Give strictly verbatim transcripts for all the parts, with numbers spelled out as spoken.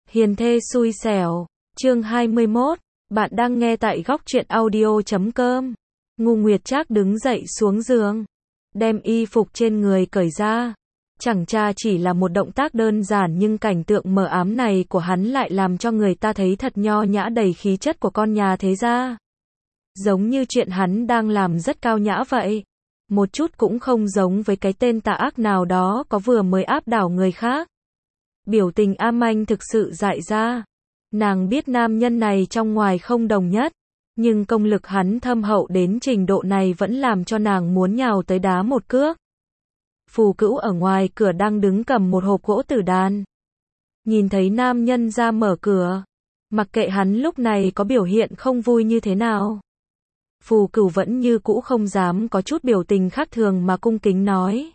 Hiền thê xui xẻo, chương hai mươi mốt, bạn đang nghe tại góc truyện audio chấm com. Ngô Nguyệt Trác đứng dậy xuống giường, đem y phục trên người cởi ra. Chẳng cha chỉ là một động tác đơn giản nhưng cảnh tượng mờ ám này của hắn lại làm cho người ta thấy thật nho nhã đầy khí chất của con nhà thế gia. Giống như chuyện hắn đang làm rất cao nhã vậy. Một chút cũng không giống với cái tên tà ác nào đó có vừa mới áp đảo người khác. Biểu tình A Manh thực sự dại ra. Nàng biết nam nhân này trong ngoài không đồng nhất, nhưng công lực hắn thâm hậu đến trình độ này vẫn làm cho nàng muốn nhào tới đá một cước. Phù Cữu ở ngoài cửa đang đứng cầm một hộp gỗ tử đàn. Nhìn thấy nam nhân ra mở cửa, mặc kệ hắn lúc này có biểu hiện không vui như thế nào, Phù Cửu vẫn như cũ không dám có chút biểu tình khác thường mà cung kính nói: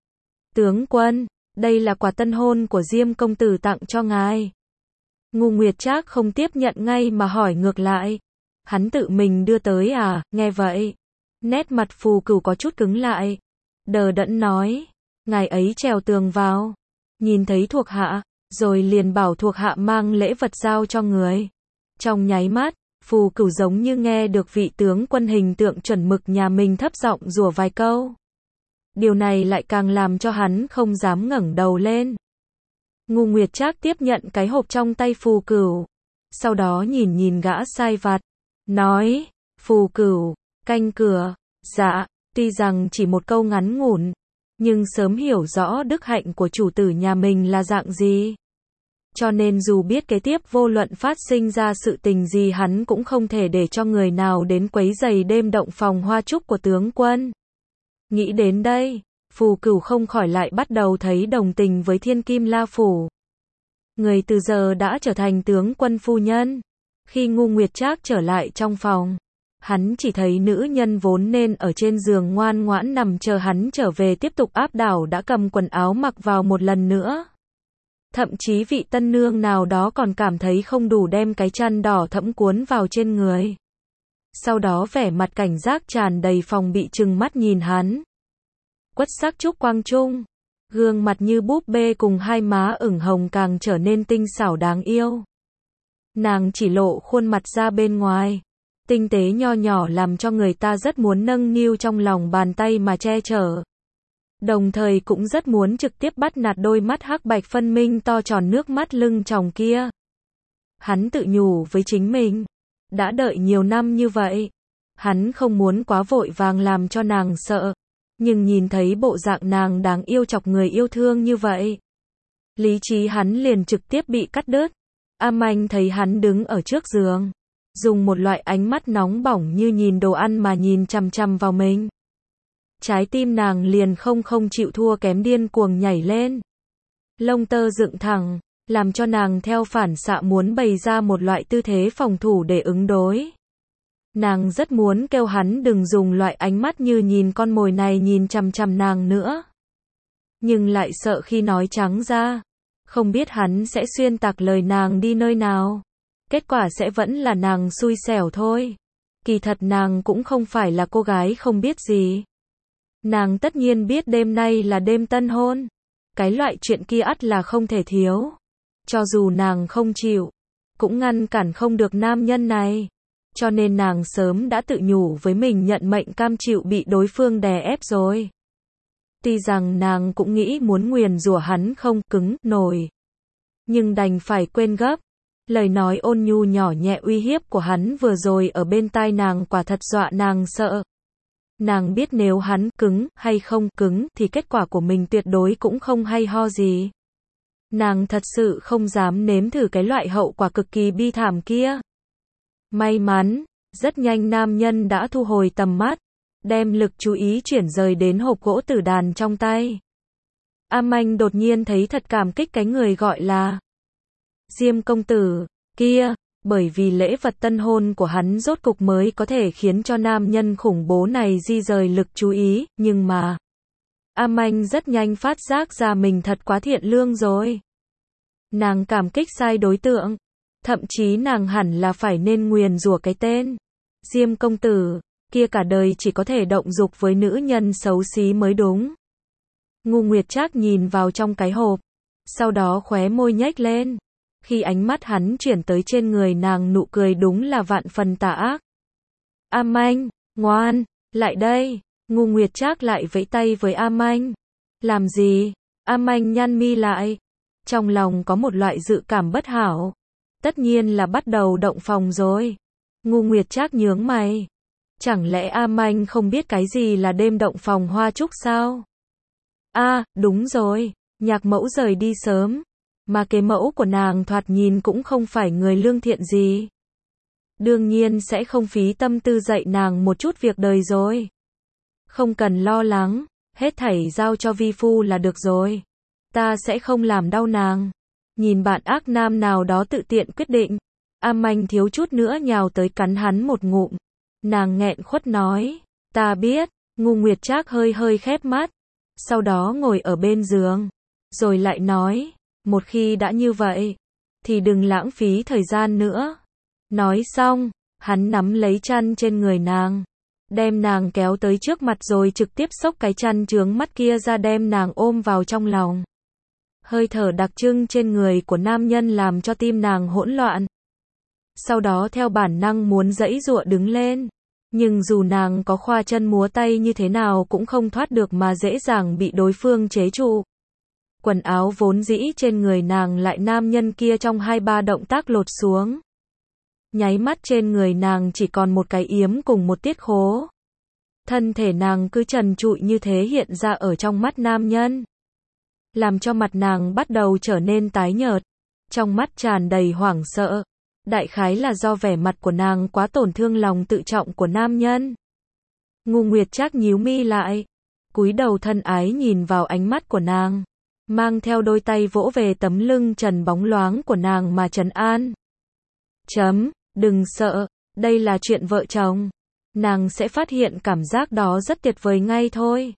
"Tướng quân, đây là quà tân hôn của Diêm công tử tặng cho ngài." Ngô Nguyệt Trác không tiếp nhận ngay mà hỏi ngược lại: "Hắn tự mình đưa tới à?" Nghe vậy, nét mặt Phù Cửu có chút cứng lại, đờ đẫn nói: "Ngài ấy trèo tường vào, nhìn thấy thuộc hạ, rồi liền bảo thuộc hạ mang lễ vật giao cho người." Trong nháy mắt, Phù Cửu giống như nghe được vị tướng quân hình tượng chuẩn mực nhà mình thấp giọng rủa vài câu. Điều này lại càng làm cho hắn không dám ngẩng đầu lên. Ngô Nguyệt Trác tiếp nhận cái hộp trong tay Phù Cửu, sau đó nhìn nhìn gã sai vặt, nói: "Phù Cửu, canh cửa." "Dạ." Tuy rằng chỉ một câu ngắn ngủn, nhưng sớm hiểu rõ đức hạnh của chủ tử nhà mình là dạng gì. Cho nên dù biết kế tiếp vô luận phát sinh ra sự tình gì hắn cũng không thể để cho người nào đến quấy rầy đêm động phòng hoa trúc của tướng quân. Nghĩ đến đây, Phù Cửu không khỏi lại bắt đầu thấy đồng tình với Thiên Kim La Phủ. Người từ giờ đã trở thành tướng quân phu nhân. Khi Ngô Nguyệt Trác trở lại trong phòng, hắn chỉ thấy nữ nhân vốn nên ở trên giường ngoan ngoãn nằm chờ hắn trở về tiếp tục áp đảo đã cầm quần áo mặc vào một lần nữa. Thậm chí vị tân nương nào đó còn cảm thấy không đủ đem cái chăn đỏ thẫm cuốn vào trên người. Sau đó vẻ mặt cảnh giác tràn đầy phòng bị trừng mắt nhìn hắn. Quất sắc trúc quang trung, gương mặt như búp bê cùng hai má ửng hồng càng trở nên tinh xảo đáng yêu. Nàng chỉ lộ khuôn mặt ra bên ngoài, tinh tế nho nhỏ làm cho người ta rất muốn nâng niu trong lòng bàn tay mà che chở. Đồng thời cũng rất muốn trực tiếp bắt nạt đôi mắt hắc bạch phân minh to tròn nước mắt lưng tròng kia. Hắn tự nhủ với chính mình, đã đợi nhiều năm như vậy, hắn không muốn quá vội vàng làm cho nàng sợ, nhưng nhìn thấy bộ dạng nàng đáng yêu chọc người yêu thương như vậy, lý trí hắn liền trực tiếp bị cắt đứt. A Manh thấy hắn đứng ở trước giường, dùng một loại ánh mắt nóng bỏng như nhìn đồ ăn mà nhìn chằm chằm vào mình. Trái tim nàng liền không không chịu thua kém điên cuồng nhảy lên. Lông tơ dựng thẳng, làm cho nàng theo phản xạ muốn bày ra một loại tư thế phòng thủ để ứng đối. Nàng rất muốn kêu hắn đừng dùng loại ánh mắt như nhìn con mồi này nhìn chằm chằm nàng nữa. Nhưng lại sợ khi nói trắng ra, không biết hắn sẽ xuyên tạc lời nàng đi nơi nào. Kết quả sẽ vẫn là nàng xui xẻo thôi. Kỳ thật nàng cũng không phải là cô gái không biết gì. Nàng tất nhiên biết đêm nay là đêm tân hôn. Cái loại chuyện kia ắt là không thể thiếu. Cho dù nàng không chịu, cũng ngăn cản không được nam nhân này. Cho nên nàng sớm đã tự nhủ với mình nhận mệnh cam chịu bị đối phương đè ép rồi. Tuy rằng nàng cũng nghĩ muốn nguyền rủa hắn không cứng nổi, nhưng đành phải quên gấp. Lời nói ôn nhu nhỏ nhẹ uy hiếp của hắn vừa rồi ở bên tai nàng quả thật dọa nàng sợ. Nàng biết nếu hắn cứng hay không cứng thì kết quả của mình tuyệt đối cũng không hay ho gì. Nàng thật sự không dám nếm thử cái loại hậu quả cực kỳ bi thảm kia. May mắn, rất nhanh nam nhân đã thu hồi tầm mắt, đem lực chú ý chuyển rời đến hộp gỗ tử đàn trong tay. A Manh đột nhiên thấy thật cảm kích cái người gọi là Diêm công tử kia, bởi vì lễ vật tân hôn của hắn rốt cục mới có thể khiến cho nam nhân khủng bố này di rời lực chú ý, nhưng mà A Manh rất nhanh phát giác ra mình thật quá thiện lương rồi. Nàng cảm kích sai đối tượng, thậm chí nàng hẳn là phải nên nguyền rủa cái tên Diêm công tử kia cả đời chỉ có thể động dục với nữ nhân xấu xí mới đúng. Ngô Nguyệt Trác nhìn vào trong cái hộp, sau đó khóe môi nhếch lên. Khi ánh mắt hắn chuyển tới trên người nàng, nụ cười đúng là vạn phần tà ác. A Manh, ngoan, lại đây. Ngô Nguyệt Trác lại vẫy tay với A Manh. Làm gì? A Manh nhăn mi lại. Trong lòng có một loại dự cảm bất hảo. Tất nhiên là bắt đầu động phòng rồi. Ngô Nguyệt Trác nhướng mày. Chẳng lẽ A Manh không biết cái gì là đêm động phòng hoa trúc sao? A, à, đúng rồi, Nhạc mẫu rời đi sớm. Mà kế mẫu của nàng thoạt nhìn cũng không phải người lương thiện gì. Đương nhiên sẽ không phí tâm tư dạy nàng một chút việc đời rồi. Không cần lo lắng, hết thảy giao cho vi phu là được rồi. Ta sẽ không làm đau nàng. Nhìn bạn ác nam nào đó tự tiện quyết định. A Manh thiếu chút nữa nhào tới cắn hắn một ngụm. Nàng nghẹn khuất nói, ta biết. Ngô Nguyệt Trác hơi hơi khép mắt. Sau đó ngồi ở bên giường. Rồi lại nói, một khi đã như vậy, thì đừng lãng phí thời gian nữa. Nói xong, hắn nắm lấy chăn trên người nàng. Đem nàng kéo tới trước mặt rồi trực tiếp xốc cái chăn chướng mắt kia ra, đem nàng ôm vào trong lòng. Hơi thở đặc trưng trên người của nam nhân làm cho tim nàng hỗn loạn. Sau đó theo bản năng muốn giãy giụa đứng lên. Nhưng dù nàng có khoa chân múa tay như thế nào cũng không thoát được mà dễ dàng bị đối phương chế trụ. Quần áo vốn dĩ trên người nàng lại nam nhân kia trong hai ba động tác lột xuống. Nháy mắt trên người nàng chỉ còn một cái yếm cùng một tiết khố. Thân thể nàng cứ trần trụi như thế hiện ra ở trong mắt nam nhân. Làm cho mặt nàng bắt đầu trở nên tái nhợt. Trong mắt tràn đầy hoảng sợ. Đại khái là do vẻ mặt của nàng quá tổn thương lòng tự trọng của nam nhân. Ngô Nguyệt Trác nhíu mi lại. Cúi đầu thân ái nhìn vào ánh mắt của nàng. Mang theo đôi tay vỗ về tấm lưng trần bóng loáng của nàng mà trấn an. Chấm, đừng sợ, đây là chuyện vợ chồng. Nàng sẽ phát hiện cảm giác đó rất tuyệt vời ngay thôi.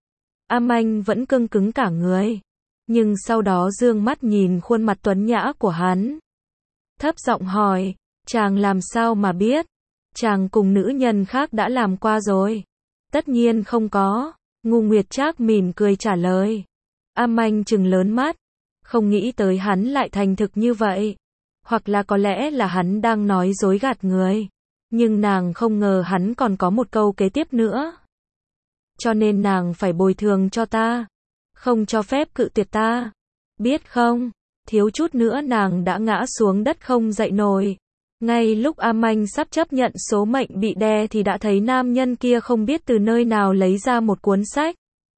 A Manh vẫn cứng cứng cả người. Nhưng sau đó dương mắt nhìn khuôn mặt tuấn nhã của hắn. Thấp giọng hỏi, chàng làm sao mà biết? Chàng cùng nữ nhân khác đã làm qua rồi. Tất nhiên không có. Ngô Nguyệt Trác mỉm cười trả lời. A Manh trừng lớn mắt. Không nghĩ tới hắn lại thành thực như vậy. Hoặc là có lẽ là hắn đang nói dối gạt người. Nhưng nàng không ngờ hắn còn có một câu kế tiếp nữa. Cho nên nàng phải bồi thường cho ta. Không cho phép cự tuyệt ta. Biết không? Thiếu chút nữa nàng đã ngã xuống đất không dậy nổi. Ngay lúc A Manh sắp chấp nhận số mệnh bị đè thì đã thấy nam nhân kia không biết từ nơi nào lấy ra một cuốn sách.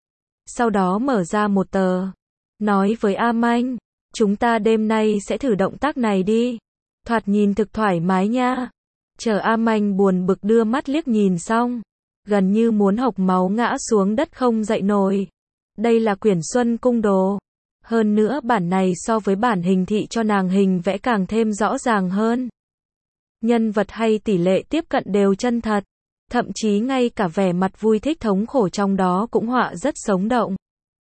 Sau đó mở ra một tờ. Nói với A Manh, chúng ta đêm nay sẽ thử động tác này đi. Thoạt nhìn thực thoải mái nha. Chờ A Manh buồn bực đưa mắt liếc nhìn xong. Gần như muốn hộc máu ngã xuống đất không dậy nổi. Đây là quyển Xuân Cung Đồ. Hơn nữa bản này so với bản hình thị cho nàng hình vẽ càng thêm rõ ràng hơn. Nhân vật hay tỷ lệ tiếp cận đều chân thật. Thậm chí ngay cả vẻ mặt vui thích thống khổ trong đó cũng họa rất sống động.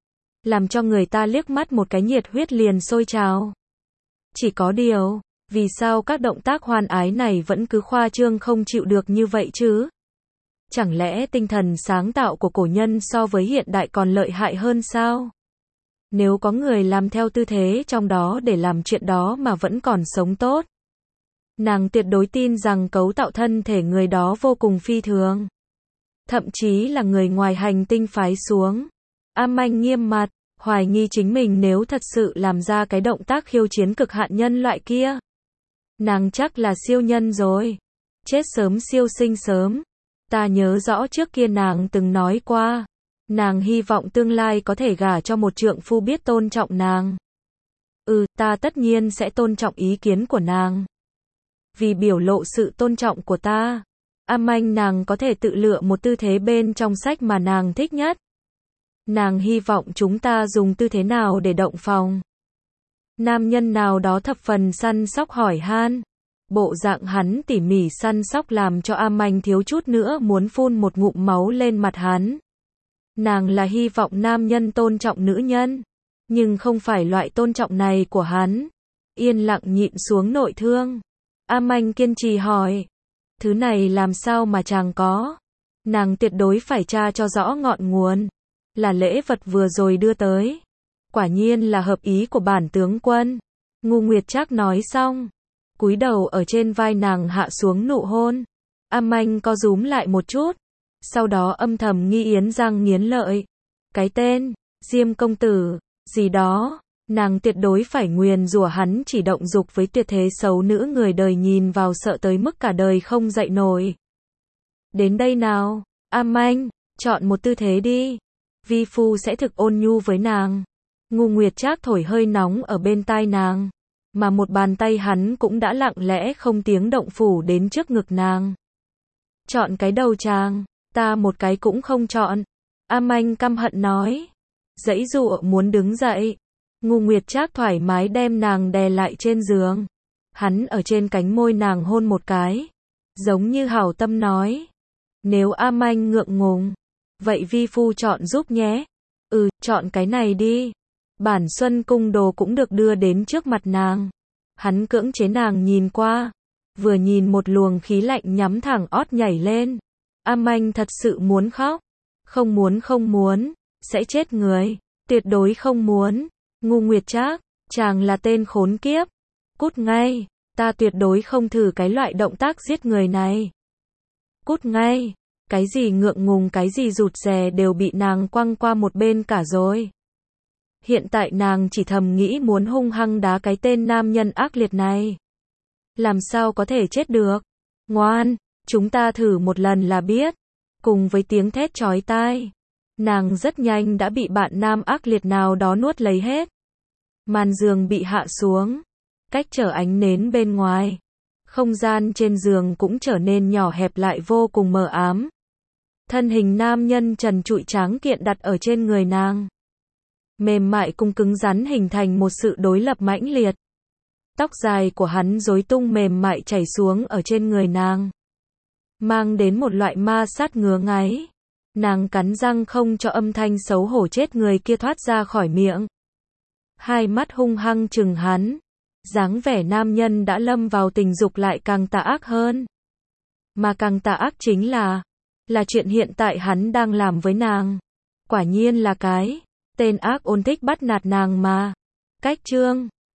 Làm cho người ta liếc mắt một cái nhiệt huyết liền sôi trào. Chỉ có điều, vì sao các động tác hoan ái này vẫn cứ khoa trương không chịu được như vậy chứ? Chẳng lẽ tinh thần sáng tạo của cổ nhân so với hiện đại còn lợi hại hơn sao? Nếu có người làm theo tư thế trong đó để làm chuyện đó mà vẫn còn sống tốt. Nàng tuyệt đối tin rằng cấu tạo thân thể người đó vô cùng phi thường. Thậm chí là người ngoài hành tinh phái xuống. A Manh nghiêm mặt, hoài nghi chính mình nếu thật sự làm ra cái động tác khiêu chiến cực hạn nhân loại kia. Nàng chắc là siêu nhân rồi. Chết sớm siêu sinh sớm. Ta nhớ rõ trước kia nàng từng nói qua. Nàng hy vọng tương lai có thể gả cho một trượng phu biết tôn trọng nàng. Ừ, ta tất nhiên sẽ tôn trọng ý kiến của nàng. Vì biểu lộ sự tôn trọng của ta, A Manh nàng có thể tự lựa một tư thế bên trong sách mà nàng thích nhất. Nàng hy vọng chúng ta dùng tư thế nào để động phòng. Nam nhân nào đó thập phần săn sóc hỏi han. Bộ dạng hắn tỉ mỉ săn sóc làm cho A Manh thiếu chút nữa muốn phun một ngụm máu lên mặt hắn. Nàng là hy vọng nam nhân tôn trọng nữ nhân. Nhưng không phải loại tôn trọng này của hắn. Yên lặng nhịn xuống nội thương. A Manh kiên trì hỏi. Thứ này làm sao mà chàng có? Nàng tuyệt đối phải tra cho rõ ngọn nguồn. Là lễ vật vừa rồi đưa tới. Quả nhiên là hợp ý của bản tướng quân. Ngô Nguyệt Trác nói xong, cúi đầu ở trên vai nàng hạ xuống nụ hôn. A Manh co rúm lại một chút, sau đó âm thầm nghi nghiến răng nghiến lợi. Cái tên, Diêm công tử, gì đó, nàng tuyệt đối phải nguyền rủa hắn chỉ động dục với tuyệt thế xấu nữ người đời nhìn vào sợ tới mức cả đời không dậy nổi. Đến đây nào, A Manh, chọn một tư thế đi. Vi phu sẽ thực ôn nhu với nàng. Ngô Nguyệt Trác thổi hơi nóng ở bên tai nàng, mà một bàn tay hắn cũng đã lặng lẽ không tiếng động phủ đến trước ngực nàng. Chọn cái đầu chàng, ta một cái cũng không chọn. A Manh căm hận nói. Giãy giụa muốn đứng dậy. Ngô Nguyệt Trác thoải mái đem nàng đè lại trên giường. Hắn ở trên cánh môi nàng hôn một cái, giống như hảo tâm nói. Nếu A Manh ngượng ngùng, vậy vi phu chọn giúp nhé. Ừ, chọn cái này đi. Bản Xuân cung đồ cũng được đưa đến trước mặt nàng. Hắn cưỡng chế nàng nhìn qua, vừa nhìn một luồng khí lạnh nhắm thẳng ót nhảy lên. A Manh thật sự muốn khóc. Không muốn không muốn, sẽ chết người, tuyệt đối không muốn. Ngô Nguyệt Trác, chàng là tên khốn kiếp. Cút ngay, ta tuyệt đối không thử cái loại động tác giết người này. Cút ngay, cái gì ngượng ngùng cái gì rụt rè đều bị nàng quăng qua một bên cả rồi. Hiện tại nàng chỉ thầm nghĩ muốn hung hăng đá cái tên nam nhân ác liệt này. Làm sao có thể chết được? Ngoan, chúng ta thử một lần là biết. Cùng với tiếng thét chói tai, nàng rất nhanh đã bị bạn nam ác liệt nào đó nuốt lấy hết. Màn giường bị hạ xuống, cách trở ánh nến bên ngoài. Không gian trên giường cũng trở nên nhỏ hẹp lại vô cùng mờ ám. Thân hình nam nhân trần trụi tráng kiện đặt ở trên người nàng. Mềm mại cùng cứng rắn hình thành một sự đối lập mãnh liệt. Tóc dài của hắn rối tung mềm mại chảy xuống ở trên người nàng, mang đến một loại ma sát ngứa ngáy. Nàng cắn răng không cho âm thanh xấu hổ chết người kia thoát ra khỏi miệng. Hai mắt hung hăng trừng hắn. Dáng vẻ nam nhân đã lâm vào tình dục lại càng tà ác hơn. Mà càng tà ác chính là, là chuyện hiện tại hắn đang làm với nàng. Quả nhiên là cái tên ác ôn thích bắt nạt nàng mà. Cách chương